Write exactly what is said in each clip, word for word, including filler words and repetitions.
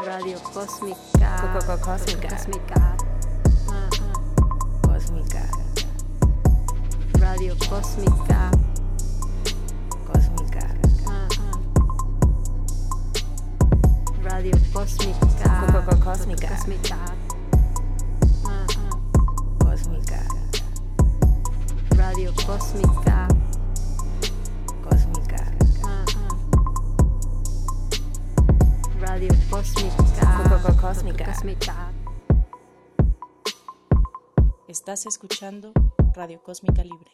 Radio Cósmica. Coco Cósmica. Cósmica. Cósmica. Radio Cósmica. Cósmica. Radio Cósmica. Coco Cósmica. Cósmica. Cósmica. Radio Cósmica. Cósmica. Radio Cósmica. Coco Cósmica. Cósmica. Estás escuchando Radio Cósmica Libre.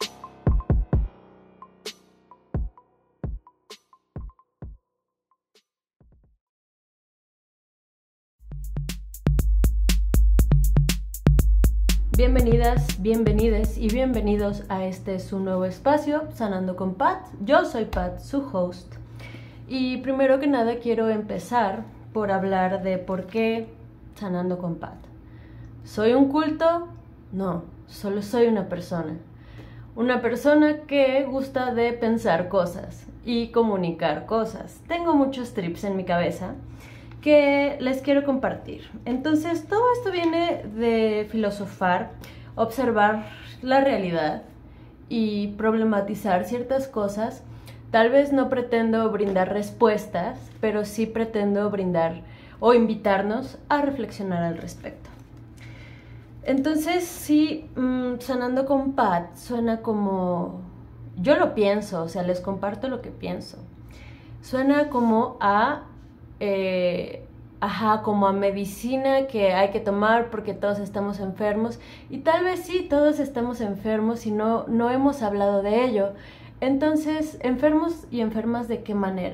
Bienvenidas, bienvenides y bienvenidos a este su nuevo espacio, Sanando con Pat. Yo soy Pat, su host. Y primero que nada quiero empezar por hablar de por qué Sanando con Pat. ¿Soy un culto? No, solo soy una persona. Una persona que gusta de pensar cosas y comunicar cosas. Tengo muchos trips en mi cabeza que les quiero compartir. Entonces, todo esto viene de filosofar, observar la realidad y problematizar ciertas cosas. Tal vez no pretendo brindar respuestas, pero sí pretendo brindar o invitarnos a reflexionar al respecto. Entonces, sí, mmm, Sanando con Pat suena como... Yo lo pienso, o sea, les comparto lo que pienso. Suena como a... Eh, ajá, como a medicina que hay que tomar porque todos estamos enfermos. Y tal vez sí, todos estamos enfermos y no, no hemos hablado de ello. Entonces, ¿enfermos y enfermas de qué manera?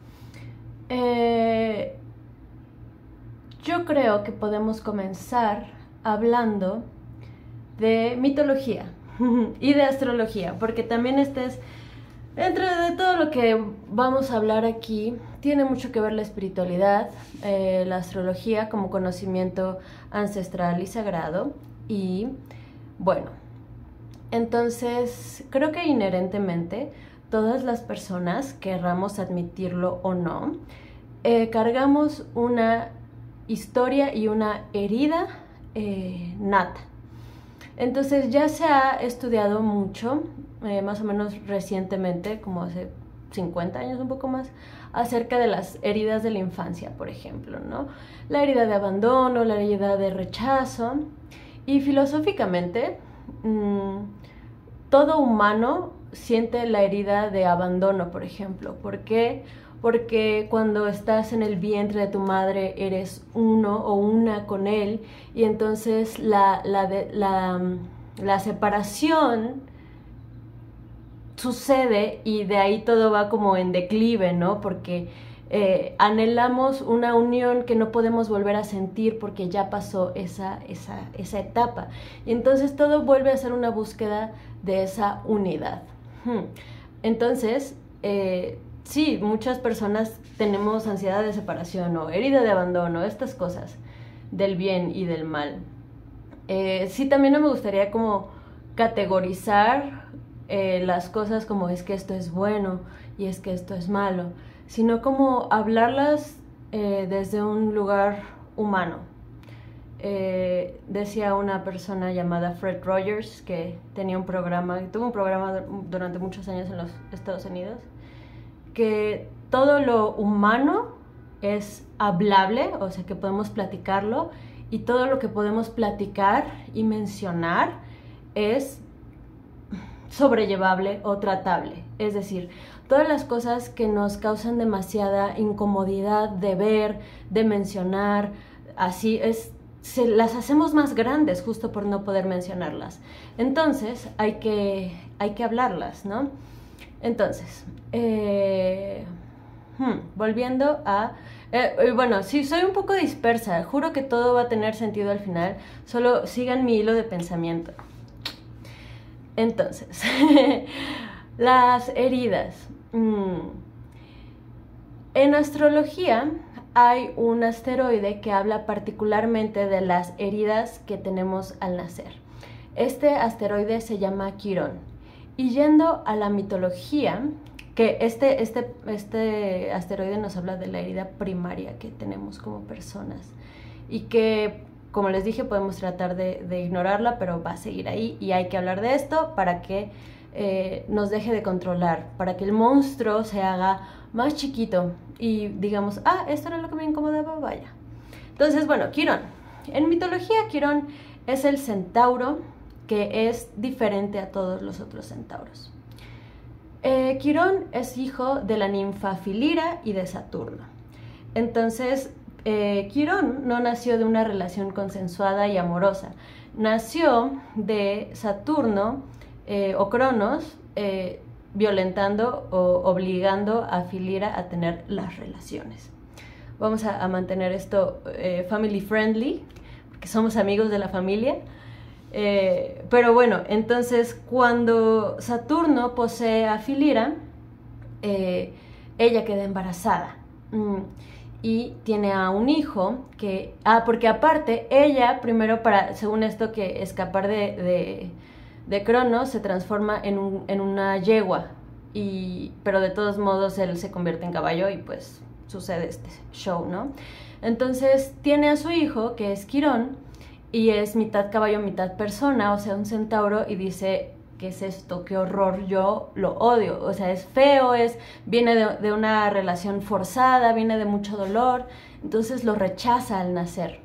Eh, yo creo que podemos comenzar hablando de mitología y de astrología, porque también este es, dentro de todo lo que vamos a hablar aquí, tiene mucho que ver la espiritualidad, eh, la astrología como conocimiento ancestral y sagrado. Y bueno, entonces creo que inherentemente todas las personas, querramos admitirlo o no, eh, cargamos una historia y una herida eh, nata. Entonces ya se ha estudiado mucho, eh, más o menos recientemente, como hace cincuenta años, un poco más, acerca de las heridas de la infancia, por ejemplo, ¿no? La herida de abandono, la herida de rechazo. Y filosóficamente, mmm, todo humano siente la herida de abandono, por ejemplo. ¿Por qué? Porque cuando estás en el vientre de tu madre eres uno o una con él, y entonces la, la, de, la, la separación sucede y de ahí todo va como en declive, ¿no? Porque eh, anhelamos una unión que no podemos volver a sentir porque ya pasó esa, esa, esa etapa. Y entonces todo vuelve a ser una búsqueda de esa unidad. Entonces, eh, sí, muchas personas tenemos ansiedad de separación o herida de abandono, estas cosas del bien y del mal. Eh, sí, también no me gustaría como categorizar eh, las cosas como es que esto es bueno y es que esto es malo, sino como hablarlas eh, desde un lugar humano. Eh, decía una persona llamada Fred Rogers, que tenía un programa, tuvo un programa durante muchos años en los Estados Unidos, que todo lo humano es hablable, o sea que podemos platicarlo, y todo lo que podemos platicar y mencionar es sobrellevable o tratable. Es decir, todas las cosas que nos causan demasiada incomodidad de ver, de mencionar, así es, se las hacemos más grandes justo por no poder mencionarlas. Entonces hay que, hay que hablarlas, ¿no? Entonces, eh, hmm, volviendo a... Eh, bueno, sí, soy un poco dispersa, juro que todo va a tener sentido al final, solo sigan mi hilo de pensamiento. Entonces, las heridas. Mm. En astrología hay un asteroide que habla particularmente de las heridas que tenemos al nacer. Este asteroide se llama Quirón. Y yendo a la mitología, que este, este, este asteroide nos habla de la herida primaria que tenemos como personas y que, como les dije, podemos tratar de, de ignorarla, pero va a seguir ahí y hay que hablar de esto para que eh, nos deje de controlar, para que el monstruo se haga más chiquito y digamos, ah, esto era lo que me incomodaba, vaya. Entonces, bueno, Quirón. En mitología, Quirón es el centauro que es diferente a todos los otros centauros. Eh, Quirón es hijo de la ninfa Filira y de Saturno. Entonces, eh, Quirón no nació de una relación consensuada y amorosa. Nació de Saturno eh, o Cronos eh, violentando o obligando a Filira a tener las relaciones. Vamos a, a mantener esto eh, family friendly, porque somos amigos de la familia. Eh, pero bueno, entonces cuando Saturno posee a Filira, eh, ella queda embarazada mm, y tiene a un hijo que, ah, porque aparte ella primero para, según esto, que escapar de, de, de Cronos se transforma en, un, en una yegua, y, pero de todos modos él se convierte en caballo y pues sucede este show, ¿no? Entonces tiene a su hijo que es Quirón, y es mitad caballo, mitad persona, o sea, un centauro, y dice, ¿qué es esto? ¡Qué horror! Yo lo odio. O sea, es feo, es, viene de, de una relación forzada, viene de mucho dolor, entonces lo rechaza al nacer.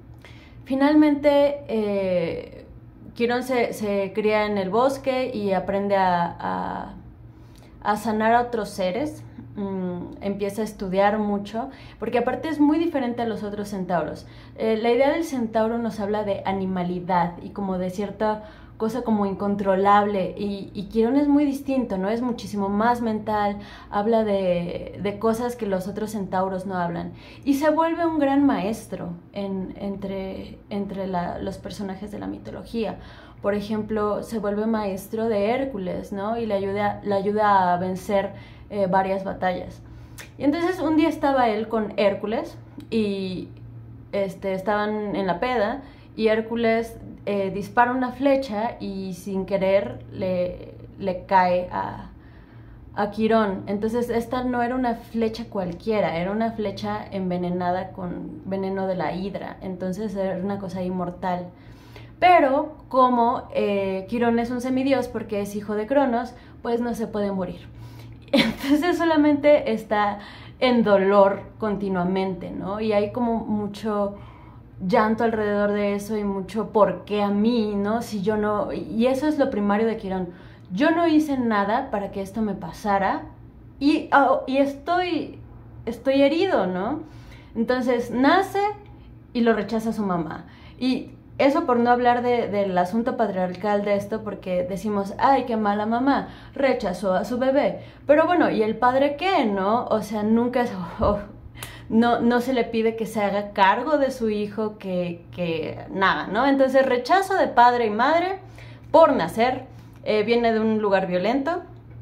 Finalmente, eh, Quirón se, se cría en el bosque y aprende a, a, a sanar a otros seres. Mm, empieza a estudiar mucho, porque aparte es muy diferente a los otros centauros. Eh, la idea del centauro nos habla de animalidad y como de cierta cosa como incontrolable, y, y Quirón es muy distinto, ¿no? Es muchísimo más mental, habla de, de cosas que los otros centauros no hablan, y se vuelve un gran maestro en, entre, entre la, los personajes de la mitología. Por ejemplo, se vuelve maestro de Hércules, ¿no? Y le ayuda, le ayuda a vencer eh, varias batallas. Y entonces un día estaba él con Hércules y este, estaban en la peda, y Hércules eh, dispara una flecha y sin querer le, le cae a, a Quirón. Entonces esta no era una flecha cualquiera, era una flecha envenenada con veneno de la hidra, entonces era una cosa inmortal. Pero como eh, Quirón es un semidios porque es hijo de Cronos, pues no se puede morir. Entonces solamente está en dolor continuamente, ¿no? Y hay como mucho llanto alrededor de eso y mucho ¿por qué a mí?, ¿no? Si yo no... Y eso es lo primario de Quirón. Yo no hice nada para que esto me pasara y, oh, y estoy, estoy herido, ¿no? Entonces nace y lo rechaza su mamá. Y eso por no hablar de, del asunto patriarcal de esto, porque decimos, ay, qué mala mamá, rechazó a su bebé. Pero bueno, ¿y el padre qué, no? O sea, nunca es, oh, no, no se le pide que se haga cargo de su hijo, que, que nada, ¿no? Entonces, rechazo de padre y madre por nacer, eh, viene de un lugar violento,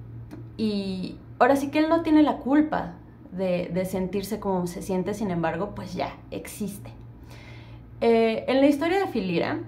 y ahora sí que él no tiene la culpa de, de sentirse como se siente, sin embargo, pues ya existe. Eh, en la historia de Filira,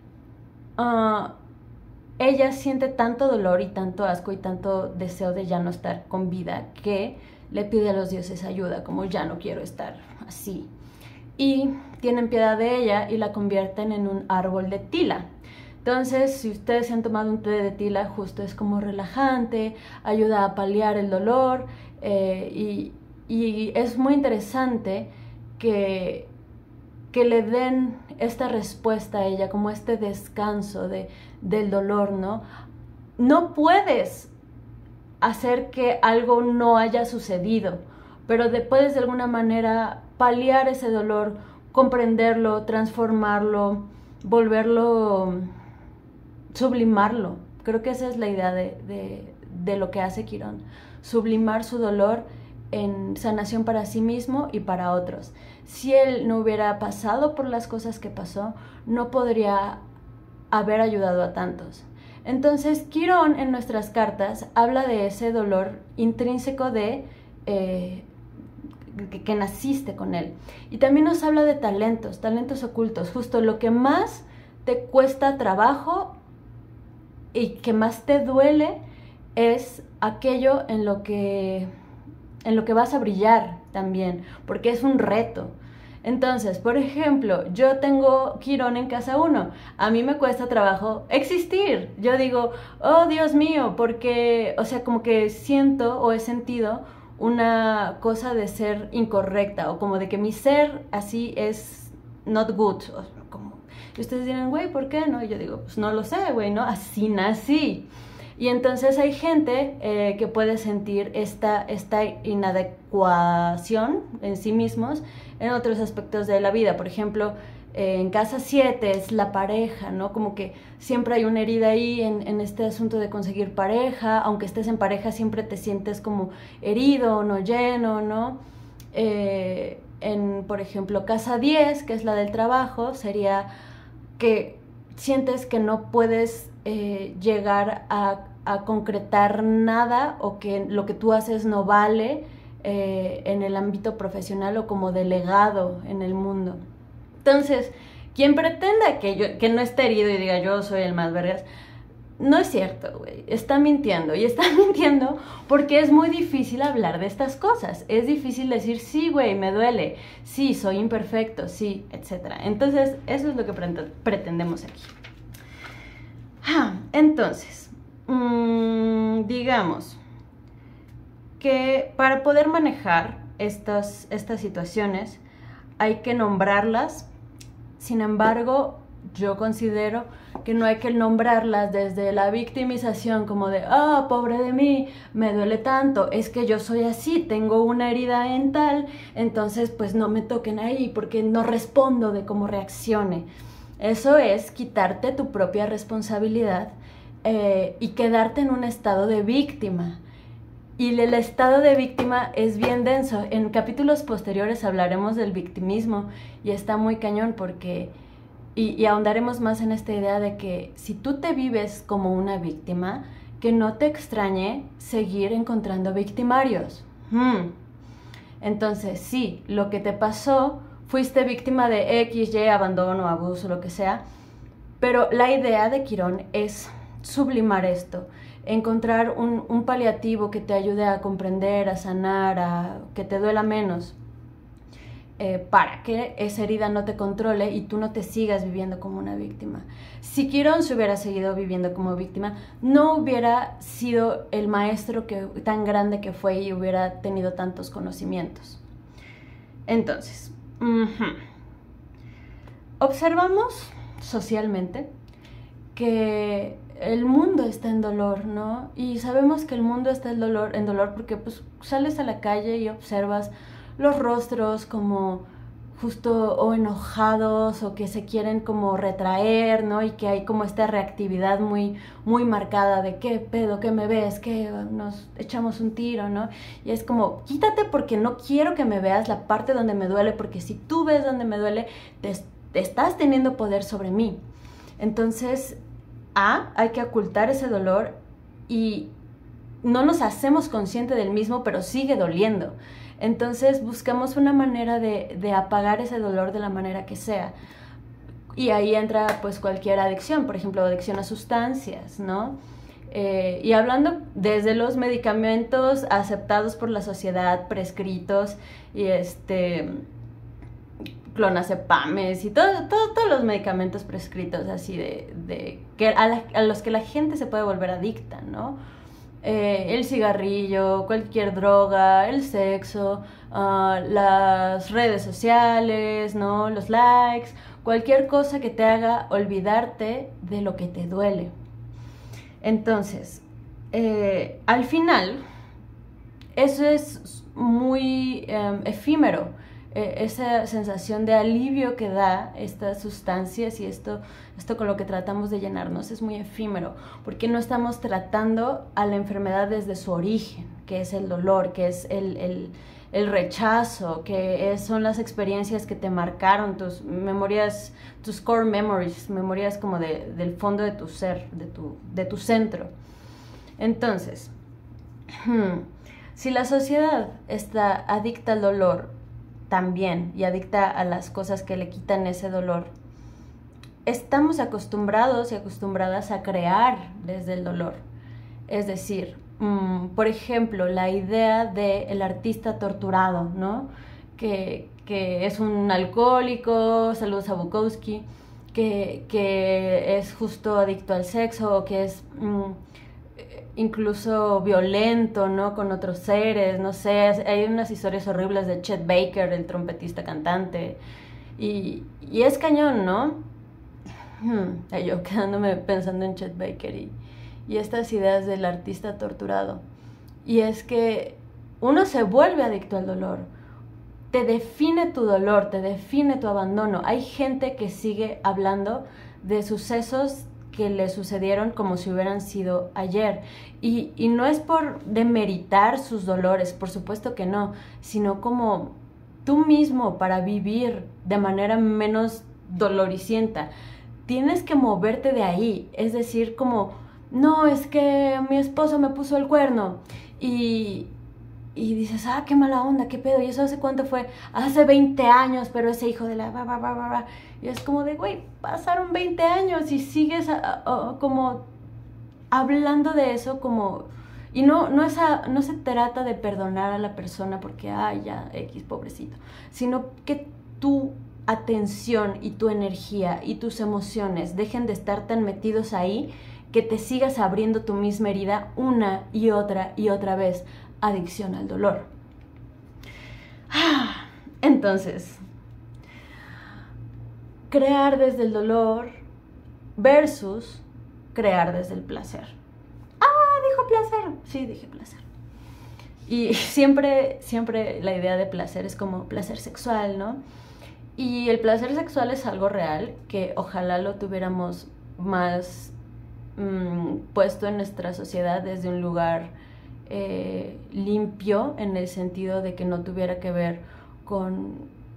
uh, ella siente tanto dolor y tanto asco y tanto deseo de ya no estar con vida que le pide a los dioses ayuda, como ya no quiero estar así. Y tienen piedad de ella y la convierten en un árbol de tila. Entonces, si ustedes se han tomado un té de tila, justo es como relajante, ayuda a paliar el dolor, eh, y, y es muy interesante que... que le den esta respuesta a ella, como este descanso de, del dolor, ¿no? No puedes hacer que algo no haya sucedido, pero de, puedes de alguna manera paliar ese dolor, comprenderlo, transformarlo, volverlo, sublimarlo. Creo que esa es la idea de, de, de lo que hace Quirón, sublimar su dolor en sanación para sí mismo y para otros. Si él no hubiera pasado por las cosas que pasó, no podría haber ayudado a tantos. Entonces, Quirón en nuestras cartas habla de ese dolor intrínseco de eh, que, que naciste con él. Y también nos habla de talentos, talentos ocultos, justo lo que más te cuesta trabajo y que más te duele es aquello en lo que, en lo que vas a brillar también, porque es un reto. Entonces, por ejemplo, yo tengo Quirón en casa uno. A mí me cuesta trabajo existir. Yo digo, oh Dios mío, porque, o sea, como que siento o he sentido una cosa de ser incorrecta, o como de que mi ser así es not good. O como, y ustedes dirán, güey, ¿por qué no? Y yo digo, pues no lo sé, güey, ¿no? Así nací. Y entonces hay gente eh, que puede sentir esta, esta inadecuación en sí mismos en otros aspectos de la vida. Por ejemplo, eh, en casa siete es la pareja, ¿no? Como que siempre hay una herida ahí en, en este asunto de conseguir pareja. Aunque estés en pareja, siempre te sientes como herido, no lleno, ¿no? Eh, en, por ejemplo, casa diez, que es la del trabajo, sería que sientes que no puedes eh, llegar a a concretar nada, o que lo que tú haces no vale eh, en el ámbito profesional o como delegado en el mundo. Entonces, quien pretenda que, yo, que no esté herido y diga yo soy el más vergas, no es cierto, güey. Está mintiendo, y está mintiendo porque es muy difícil hablar de estas cosas. Es difícil decir, sí, güey, me duele, sí, soy imperfecto, sí, etcétera. Entonces, eso es lo que pretendemos aquí. Ah, entonces, mmm, digamos que para poder manejar estas, estas situaciones hay que nombrarlas. Sin embargo, yo considero que no hay que nombrarlas desde la victimización, como de, ah, oh, pobre de mí, me duele tanto, es que yo soy así, tengo una herida en tal, entonces pues no me toquen ahí porque no respondo de cómo reaccione. Eso es quitarte tu propia responsabilidad eh, y quedarte en un estado de víctima. Y el estado de víctima es bien denso. En capítulos posteriores hablaremos del victimismo y está muy cañón porque... Y, y ahondaremos más en esta idea de que si tú te vives como una víctima, que no te extrañe seguir encontrando victimarios. Hmm. Entonces, sí, lo que te pasó, fuiste víctima de X, Y, abandono, abuso, lo que sea, pero la idea de Quirón es sublimar esto, encontrar un, un paliativo que te ayude a comprender, a sanar, a que te duela menos. Eh, para que esa herida no te controle y tú no te sigas viviendo como una víctima. Si Quirón se hubiera seguido viviendo como víctima, no hubiera sido el maestro que, tan grande que fue y hubiera tenido tantos conocimientos. Entonces, uh-huh. observamos socialmente que el mundo está en dolor, ¿no? Y sabemos que el mundo está en dolor, en dolor porque pues, sales a la calle y observas los rostros como justo o enojados o que se quieren como retraer, ¿no? Y que hay como esta reactividad muy, muy marcada de ¿qué pedo? ¿Qué me ves? ¿Qué? Nos echamos un tiro, ¿no? Y es como, quítate porque no quiero que me veas la parte donde me duele, porque si tú ves donde me duele, te, te estás teniendo poder sobre mí. Entonces, A, hay que ocultar ese dolor y no nos hacemos conscientes del mismo, pero sigue doliendo. Entonces buscamos una manera de, de apagar ese dolor de la manera que sea. Y ahí entra pues cualquier adicción, por ejemplo, adicción a sustancias, ¿no? Eh, y hablando desde los medicamentos aceptados por la sociedad, prescritos, y este, clonazepames y todo, todo, todos los medicamentos prescritos así de, de que a, la, a los que la gente se puede volver adicta, ¿no? Eh, el cigarrillo, cualquier droga, el sexo, uh, las redes sociales, ¿no? Los likes, cualquier cosa que te haga olvidarte de lo que te duele. Entonces, eh, al final, eso es muy um, efímero. Eh, esa sensación de alivio que da estas sustancias y esto, esto con lo que tratamos de llenarnos es muy efímero, porque no estamos tratando a la enfermedad desde su origen, que es el dolor, que es el, el, el rechazo, que es, son las experiencias que te marcaron, tus memorias, tus core memories, memorias como de, del fondo de tu ser, de tu, de tu centro. Entonces, hmm, si la sociedad está adicta al dolor también y adicta a las cosas que le quitan ese dolor, estamos acostumbrados y acostumbradas a crear desde el dolor. Es decir, mm, por ejemplo, la idea del artista torturado, ¿no? Que, que es un alcohólico, saludos a Bukowski, que, que es justo adicto al sexo, o que es mm, incluso violento, ¿no? Con otros seres, no sé, hay unas historias horribles de Chet Baker, el trompetista cantante, y, y es cañón, ¿no? Hmm, yo quedándome pensando en Chet Baker y, y estas ideas del artista torturado. Y es que uno se vuelve adicto al dolor. Te define tu dolor, te define tu abandono. Hay gente que sigue hablando de sucesos que le sucedieron como si hubieran sido ayer. Y, y no es por demeritar sus dolores, por supuesto que no, sino como tú mismo, para vivir de manera menos doloricienta, tienes que moverte de ahí. Es decir, como, no, es que mi esposo me puso el cuerno. Y, y dices, ah, qué mala onda, qué pedo. ¿Y eso hace cuánto fue? Hace veinte años, pero ese hijo de la... Bah, bah, bah, bah, bah. Y es como de, güey, pasaron veinte años y sigues a, a, como hablando de eso como... Y no, no, es a, no se trata de perdonar a la persona porque, ay, ya, X, pobrecito. Sino que tu atención y tu energía y tus emociones dejen de estar tan metidos ahí que te sigas abriendo tu misma herida una y otra y otra vez. Adicción al dolor. Entonces, crear desde el dolor versus crear desde el placer. Ah, dijo placer. Sí, dije placer. Y siempre, siempre la idea de placer es como placer sexual, ¿no? Y el placer sexual es algo real que ojalá lo tuviéramos más mmm, puesto en nuestra sociedad desde un lugar eh, limpio, en el sentido de que no tuviera que ver con,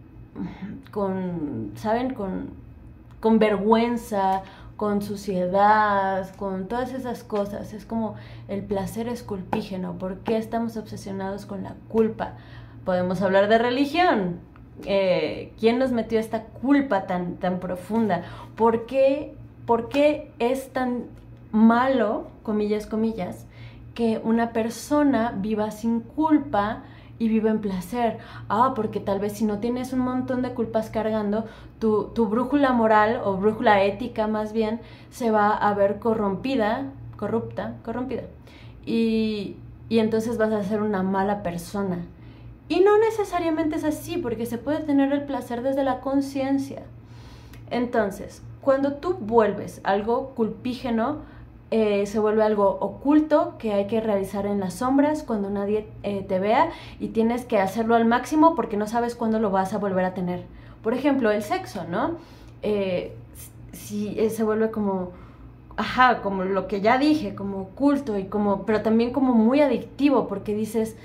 con ¿saben? Con, con vergüenza, con suciedad, con todas esas cosas. Es como el placer esculpígeno. ¿Por qué estamos obsesionados con la culpa? Podemos hablar de religión. Eh, ¿Quién nos metió esta culpa tan, tan profunda? ¿Por qué, ¿Por qué es tan malo, comillas, comillas, que una persona viva sin culpa y vive en placer? Ah, porque tal vez si no tienes un montón de culpas cargando, tu, tu brújula moral o brújula ética más bien se va a ver corrompida, corrupta, corrompida. Y, y entonces vas a ser una mala persona. Y no necesariamente es así, porque se puede tener el placer desde la conciencia. Entonces, cuando tú vuelves algo culpígeno, eh, se vuelve algo oculto que hay que realizar en las sombras cuando nadie eh, te vea, y tienes que hacerlo al máximo porque no sabes cuándo lo vas a volver a tener. Por ejemplo, el sexo, ¿no? Eh, si eh, se vuelve como... Ajá, como lo que ya dije, como oculto, y como, pero también como muy adictivo, porque dices...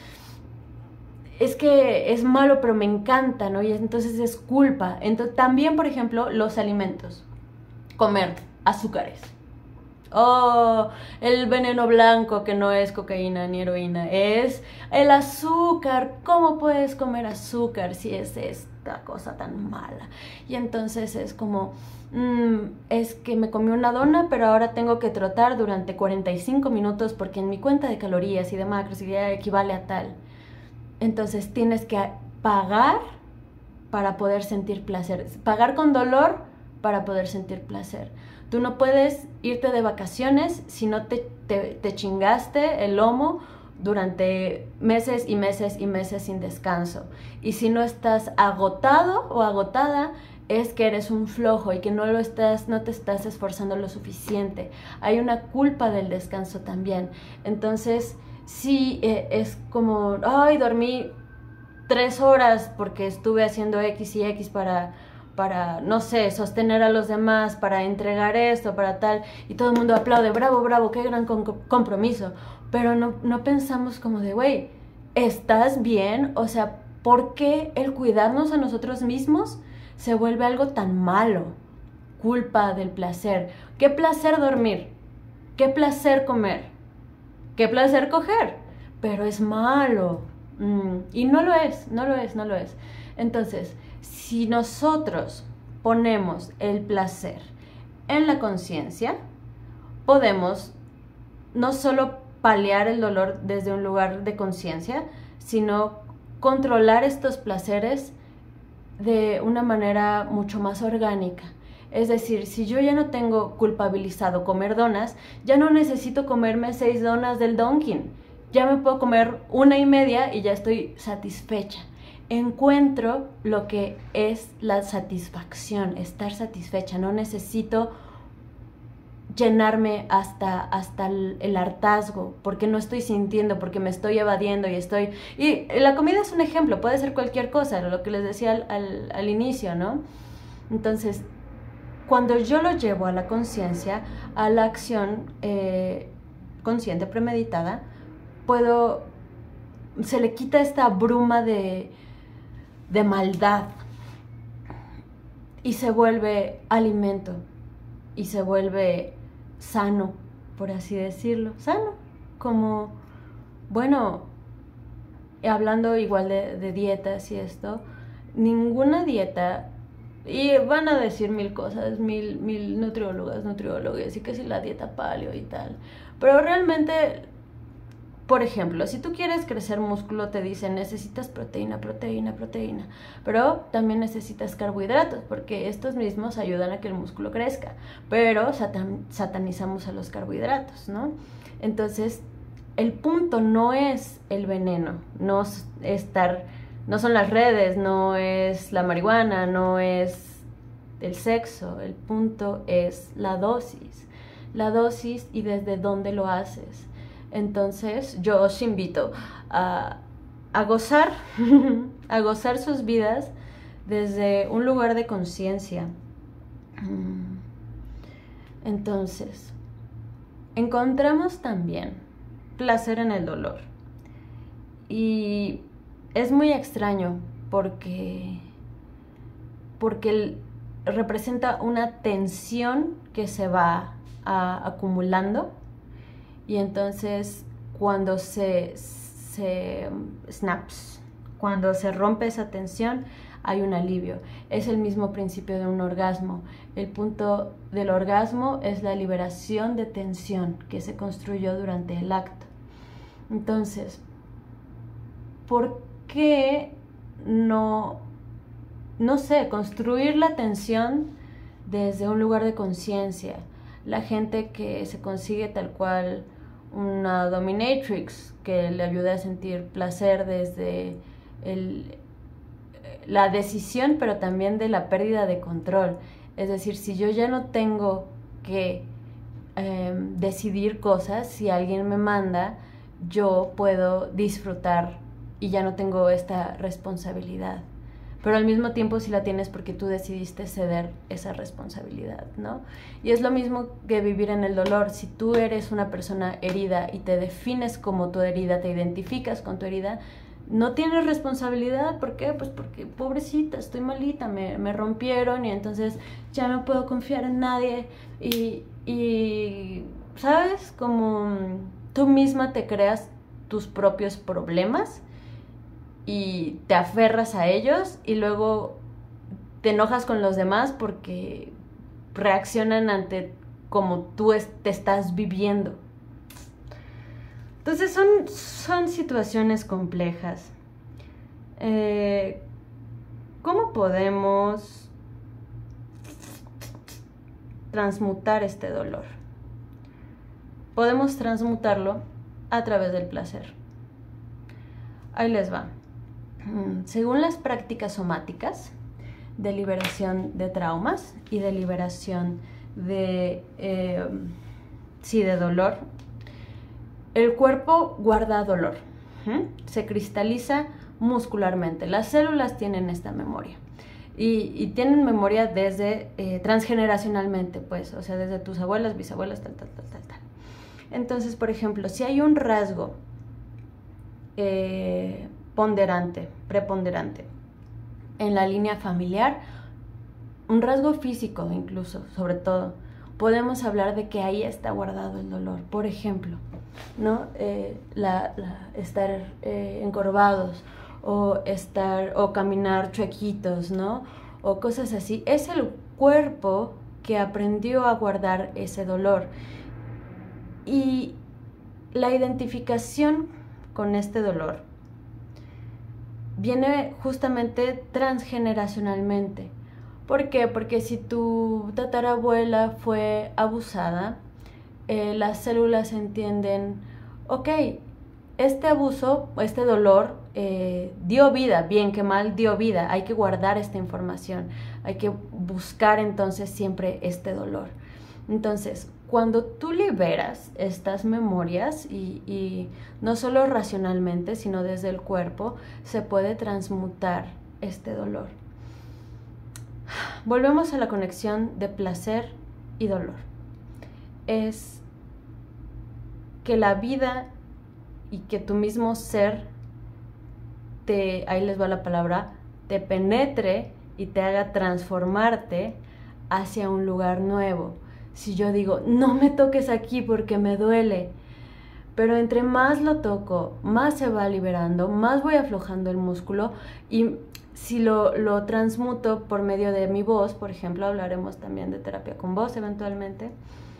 es que es malo, pero me encanta, ¿no? Y entonces es culpa. Entonces, también, por ejemplo, los alimentos. Comer azúcares. Oh, el veneno blanco que no es cocaína ni heroína. Es el azúcar. ¿Cómo puedes comer azúcar si es esta cosa tan mala? Y entonces es como... Mm, es que me comí una dona, pero ahora tengo que trotar durante cuarenta y cinco minutos porque en mi cuenta de calorías y de macros ya equivale a tal. Entonces tienes que pagar para poder sentir placer. Pagar con dolor para poder sentir placer. Tú no puedes irte de vacaciones si no te, te, te chingaste el lomo durante meses y meses y meses sin descanso. Y si no estás agotado o agotada, es que eres un flojo y que no lo estás, no te estás esforzando lo suficiente. Hay una culpa del descanso también. Entonces... sí, eh, es como, ay, dormí tres horas porque estuve haciendo X y X para, para, no sé, sostener a los demás, para entregar esto, para tal, y todo el mundo aplaude, bravo, bravo, qué gran compromiso, pero no, no pensamos como de, güey, ¿estás bien? O sea, ¿por qué el cuidarnos a nosotros mismos se vuelve algo tan malo? Culpa del placer. ¿Qué placer dormir? ¿Qué placer comer? Qué placer coger, pero es malo. Mm, y no lo es, no lo es, no lo es. Entonces, si nosotros ponemos el placer en la conciencia, podemos no solo paliar el dolor desde un lugar de conciencia, sino controlar estos placeres de una manera mucho más orgánica. Es decir, si yo ya no tengo culpabilizado comer donas, ya no necesito comerme seis donas del Dunkin'. Ya me puedo comer una y media y ya estoy satisfecha. Encuentro lo que es la satisfacción, estar satisfecha. No necesito llenarme hasta, hasta el, el hartazgo, porque no estoy sintiendo, porque me estoy evadiendo y estoy... Y la comida es un ejemplo, puede ser cualquier cosa, lo que les decía al, al, al inicio, ¿no? Entonces, cuando yo lo llevo a la conciencia, a la acción eh, consciente, premeditada, puedo... Se le quita esta bruma de, de maldad y se vuelve alimento y se vuelve sano, por así decirlo, sano, como, bueno, hablando igual de, de dietas y esto, ninguna dieta, y van a decir mil cosas, mil, mil nutriólogas, nutriólogos, y que si la dieta paleo y tal, pero realmente, por ejemplo, si tú quieres crecer músculo, te dicen necesitas proteína, proteína, proteína, pero también necesitas carbohidratos, porque estos mismos ayudan a que el músculo crezca, pero satan- satanizamos a los carbohidratos, ¿no? Entonces, el punto no es el veneno, no es estar, no son las redes, no es la marihuana, no es el sexo, el punto es la dosis, la dosis y desde dónde lo haces. Entonces yo os invito a, a gozar, a gozar sus vidas desde un lugar de conciencia. Entonces, encontramos también placer en el dolor. Y es muy extraño porque, porque el, representa una tensión que se va a, acumulando. Y entonces cuando se, se snaps, cuando se rompe esa tensión, hay un alivio. Es el mismo principio de un orgasmo. El punto del orgasmo es la liberación de tensión que se construyó durante el acto. Entonces, ¿por qué no, no sé, construir la tensión desde un lugar de conciencia? La gente que se consigue tal cual una dominatrix que le ayuda a sentir placer desde el, la decisión, pero también de la pérdida de control. Es decir, si yo ya no tengo que eh, decidir cosas, si alguien me manda, yo puedo disfrutar y ya no tengo esta responsabilidad. Pero al mismo tiempo sí la tienes porque tú decidiste ceder esa responsabilidad, ¿no? Y es lo mismo que vivir en el dolor. Si tú eres una persona herida y te defines como tu herida, te identificas con tu herida, no tienes responsabilidad. ¿Por qué? Pues porque pobrecita, estoy malita, me, me rompieron y entonces ya no puedo confiar en nadie. Y, y ¿sabes? Como tú misma te creas tus propios problemas y te aferras a ellos y luego te enojas con los demás porque reaccionan ante como tú es, te estás viviendo. Entonces son, son situaciones complejas. Eh, ¿Cómo podemos transmutar este dolor? Podemos transmutarlo a través del placer. Ahí les va. Según las prácticas somáticas de liberación de traumas y de liberación de, eh, sí, de dolor, el cuerpo guarda dolor, ¿sí? Se cristaliza muscularmente. Las células tienen esta memoria y, y tienen memoria desde eh, transgeneracionalmente, pues, o sea, desde tus abuelas, bisabuelas, tal, tal, tal, tal, tal. Entonces, por ejemplo, si hay un rasgo eh, ponderante, preponderante en la línea familiar, un rasgo físico incluso, sobre todo, podemos hablar de que ahí está guardado el dolor. Por ejemplo, ¿no? Eh, la, la, estar eh, encorvados o estar o caminar chuequitos, ¿no? O cosas así. Es el cuerpo que aprendió a guardar ese dolor. Y la identificación con este dolor viene justamente transgeneracionalmente. ¿Por qué? Porque si tu tatarabuela fue abusada, eh, las células entienden, ok, este abuso, este dolor eh, dio vida, bien que mal dio vida, hay que guardar esta información, hay que buscar entonces siempre este dolor. Entonces, cuando tú liberas estas memorias y, y no solo racionalmente, sino desde el cuerpo, se puede transmutar este dolor. Volvemos a la conexión de placer y dolor. Es que la vida y que tu mismo ser te, ahí les va la palabra, te penetre y te haga transformarte hacia un lugar nuevo. Si yo digo, no me toques aquí porque me duele, pero entre más lo toco, más se va liberando, más voy aflojando el músculo, y si lo, lo transmuto por medio de mi voz, por ejemplo, hablaremos también de terapia con voz eventualmente,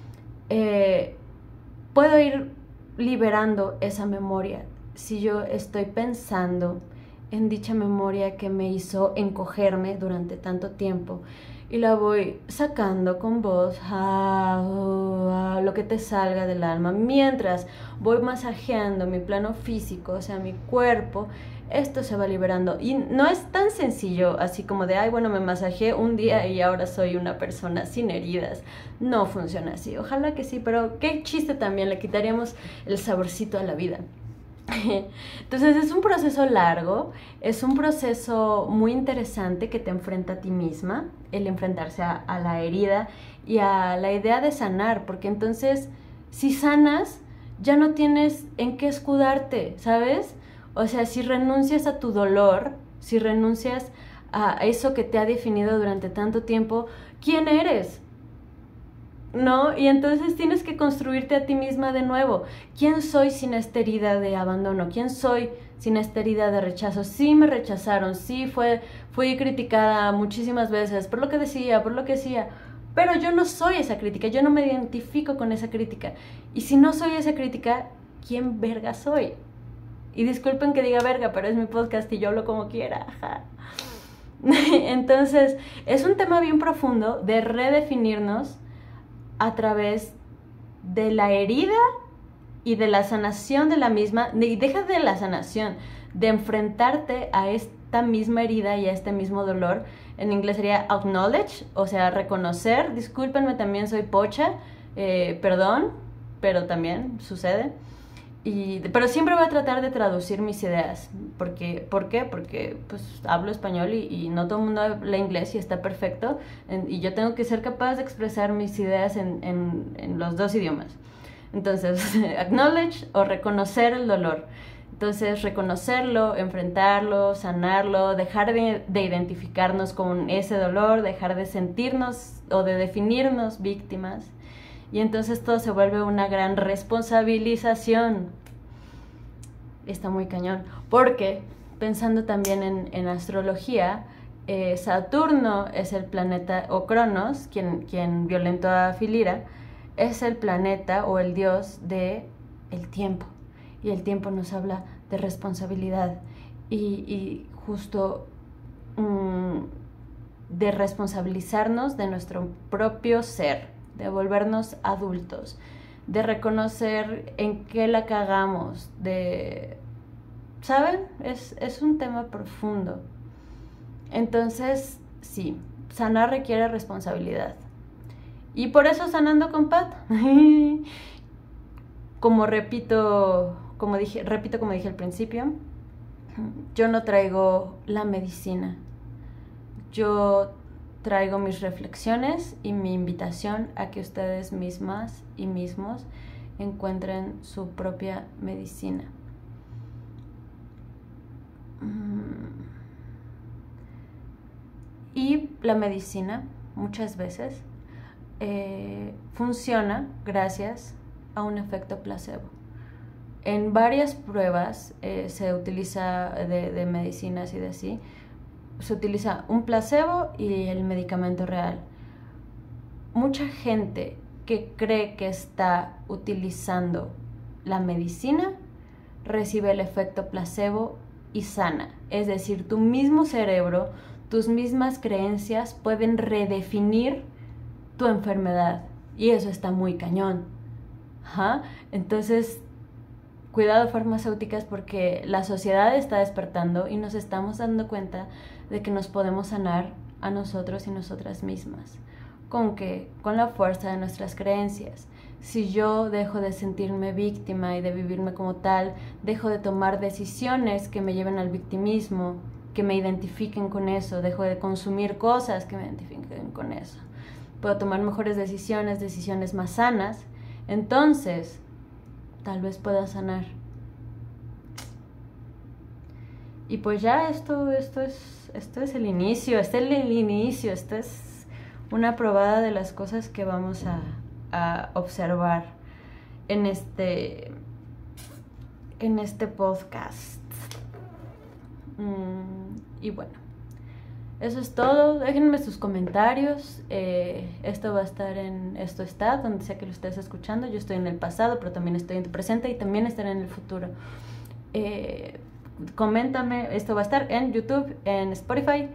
eh, puedo ir liberando esa memoria. Si yo estoy pensando en dicha memoria que me hizo encogerme durante tanto tiempo, y la voy sacando con voz, ah, oh, ah, lo que te salga del alma, mientras voy masajeando mi plano físico, o sea, mi cuerpo, esto se va liberando. Y no es tan sencillo, así como de, ay, bueno, me masajeé un día y ahora soy una persona sin heridas. No funciona así, ojalá que sí, pero qué chiste también, le quitaríamos el saborcito a la vida. Entonces es un proceso largo, es un proceso muy interesante que te enfrenta a ti misma, el enfrentarse a, a la herida y a la idea de sanar, porque entonces si sanas ya no tienes en qué escudarte, ¿sabes? O sea, si renuncias a tu dolor, si renuncias a eso que te ha definido durante tanto tiempo, ¿quién eres? ¿No? Y entonces tienes que construirte a ti misma de nuevo. ¿Quién soy sin esta herida de abandono? ¿Quién soy sin esta herida de rechazo? Sí me rechazaron, sí fue, fui criticada muchísimas veces por lo que decía, por lo que hacía, pero yo no soy esa crítica, yo no me identifico con esa crítica. Y si no soy esa crítica, ¿quién verga soy? Y disculpen que diga verga, pero es mi podcast y yo hablo como quiera. Entonces, es un tema bien profundo de redefinirnos a través de la herida y de la sanación de la misma, y deja de la sanación, de enfrentarte a esta misma herida y a este mismo dolor. En inglés sería acknowledge, o sea, reconocer. Discúlpenme, también soy pocha, eh, perdón, pero también sucede. Y, pero siempre voy a tratar de traducir mis ideas. Porque, ¿Por qué? Porque pues, hablo español y, y no todo el mundo habla inglés y está perfecto. En, y yo tengo que ser capaz de expresar mis ideas en, en, en los dos idiomas. Entonces, acknowledge o reconocer el dolor. Entonces, reconocerlo, enfrentarlo, sanarlo, dejar de, de identificarnos con ese dolor, dejar de sentirnos o de definirnos víctimas. Y entonces todo se vuelve una gran responsabilización. Está muy cañón. Porque, pensando también en, en astrología, eh, Saturno es el planeta, o Cronos, quien, quien violentó a Filira, es el planeta o el dios de el tiempo. Y el tiempo nos habla de responsabilidad. Y, y justo mmm, de responsabilizarnos de nuestro propio ser, de volvernos adultos, de reconocer en qué la cagamos, de... ¿Saben? Es, es un tema profundo. Entonces, sí, sanar requiere responsabilidad. Y por eso Sanando con Pat, como repito, como dije, repito como dije al principio, yo no traigo la medicina. Yo traigo mis reflexiones y mi invitación a que ustedes mismas y mismos encuentren su propia medicina. Y la medicina muchas veces eh, funciona gracias a un efecto placebo. En varias pruebas eh, se utiliza de, de medicinas y de así, se utiliza un placebo y el medicamento real. Mucha gente que cree que está utilizando la medicina recibe el efecto placebo y sana. Es decir, tu mismo cerebro, tus mismas creencias pueden redefinir tu enfermedad. Y eso está muy cañón. Ajá. Entonces, cuidado farmacéuticas, porque la sociedad está despertando y nos estamos dando cuenta de que nos podemos sanar a nosotros y nosotras mismas. ¿Con qué? Con la fuerza de nuestras creencias. Si yo dejo de sentirme víctima y de vivirme como tal, dejo de tomar decisiones que me lleven al victimismo, que me identifiquen con eso, dejo de consumir cosas que me identifiquen con eso, puedo tomar mejores decisiones, decisiones más sanas, entonces tal vez pueda sanar. Y pues ya esto, esto, es, esto es el inicio, este es el inicio, esto es una probada de las cosas que vamos a, a observar en este, en este podcast. Mm, y bueno, eso es todo. Déjenme sus comentarios. Eh, esto va a estar en Esto Está, donde sea que lo estés escuchando. Yo estoy en el pasado, pero también estoy en tu presente y también estaré en el futuro. Eh, coméntame, esto va a estar en YouTube, en Spotify,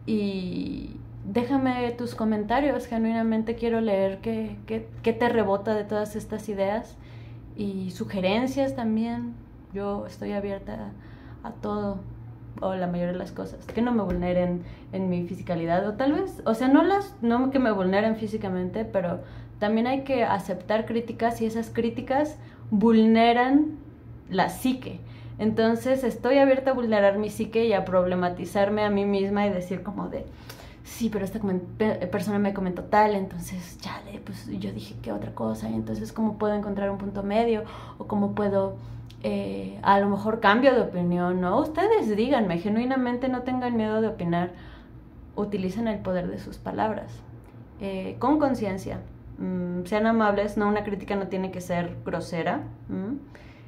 y déjame tus comentarios. Genuinamente quiero leer qué, qué, qué te rebota de todas estas ideas y sugerencias también. Yo estoy abierta a todo, o la mayoría de las cosas que no me vulneren en mi fisicalidad, o tal vez, o sea, no las no que me vulneren físicamente, pero también hay que aceptar críticas y esas críticas vulneran la psique. Entonces estoy abierta a vulnerar mi psique y a problematizarme a mí misma y decir como de, sí, pero esta persona me comentó tal, entonces ya, pues yo dije que otra cosa, y entonces cómo puedo encontrar un punto medio, o cómo puedo eh, a lo mejor cambio de opinión, ¿no? Ustedes díganme, genuinamente no tengan miedo de opinar, utilicen el poder de sus palabras, eh, con conciencia, mm, sean amables, no, una crítica no tiene que ser grosera, mm,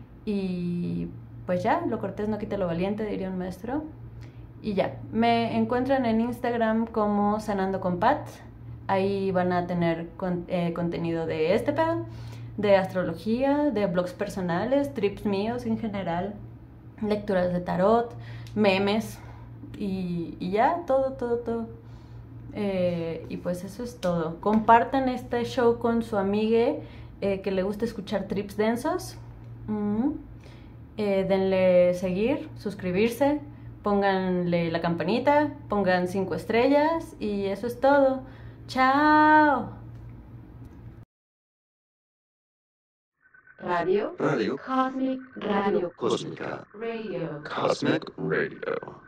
y pues ya, lo cortés no quita lo valiente, diría un maestro. Y ya, me encuentran en Instagram como Sanando con Pat. Ahí van a tener con, eh, contenido de este pedo, de astrología, de blogs personales, trips míos en general, lecturas de tarot, memes y, y ya, todo, todo, todo. Eh, y pues eso es todo. Compartan este show con su amigue eh, que le gusta escuchar trips densos. Mm. Eh, denle seguir, suscribirse, pónganle la campanita, pongan cinco estrellas y eso es todo. ¡Chao! Radio. Radio. Cosmic Radio Radio. Cósmica. Radio. Cosmic Radio.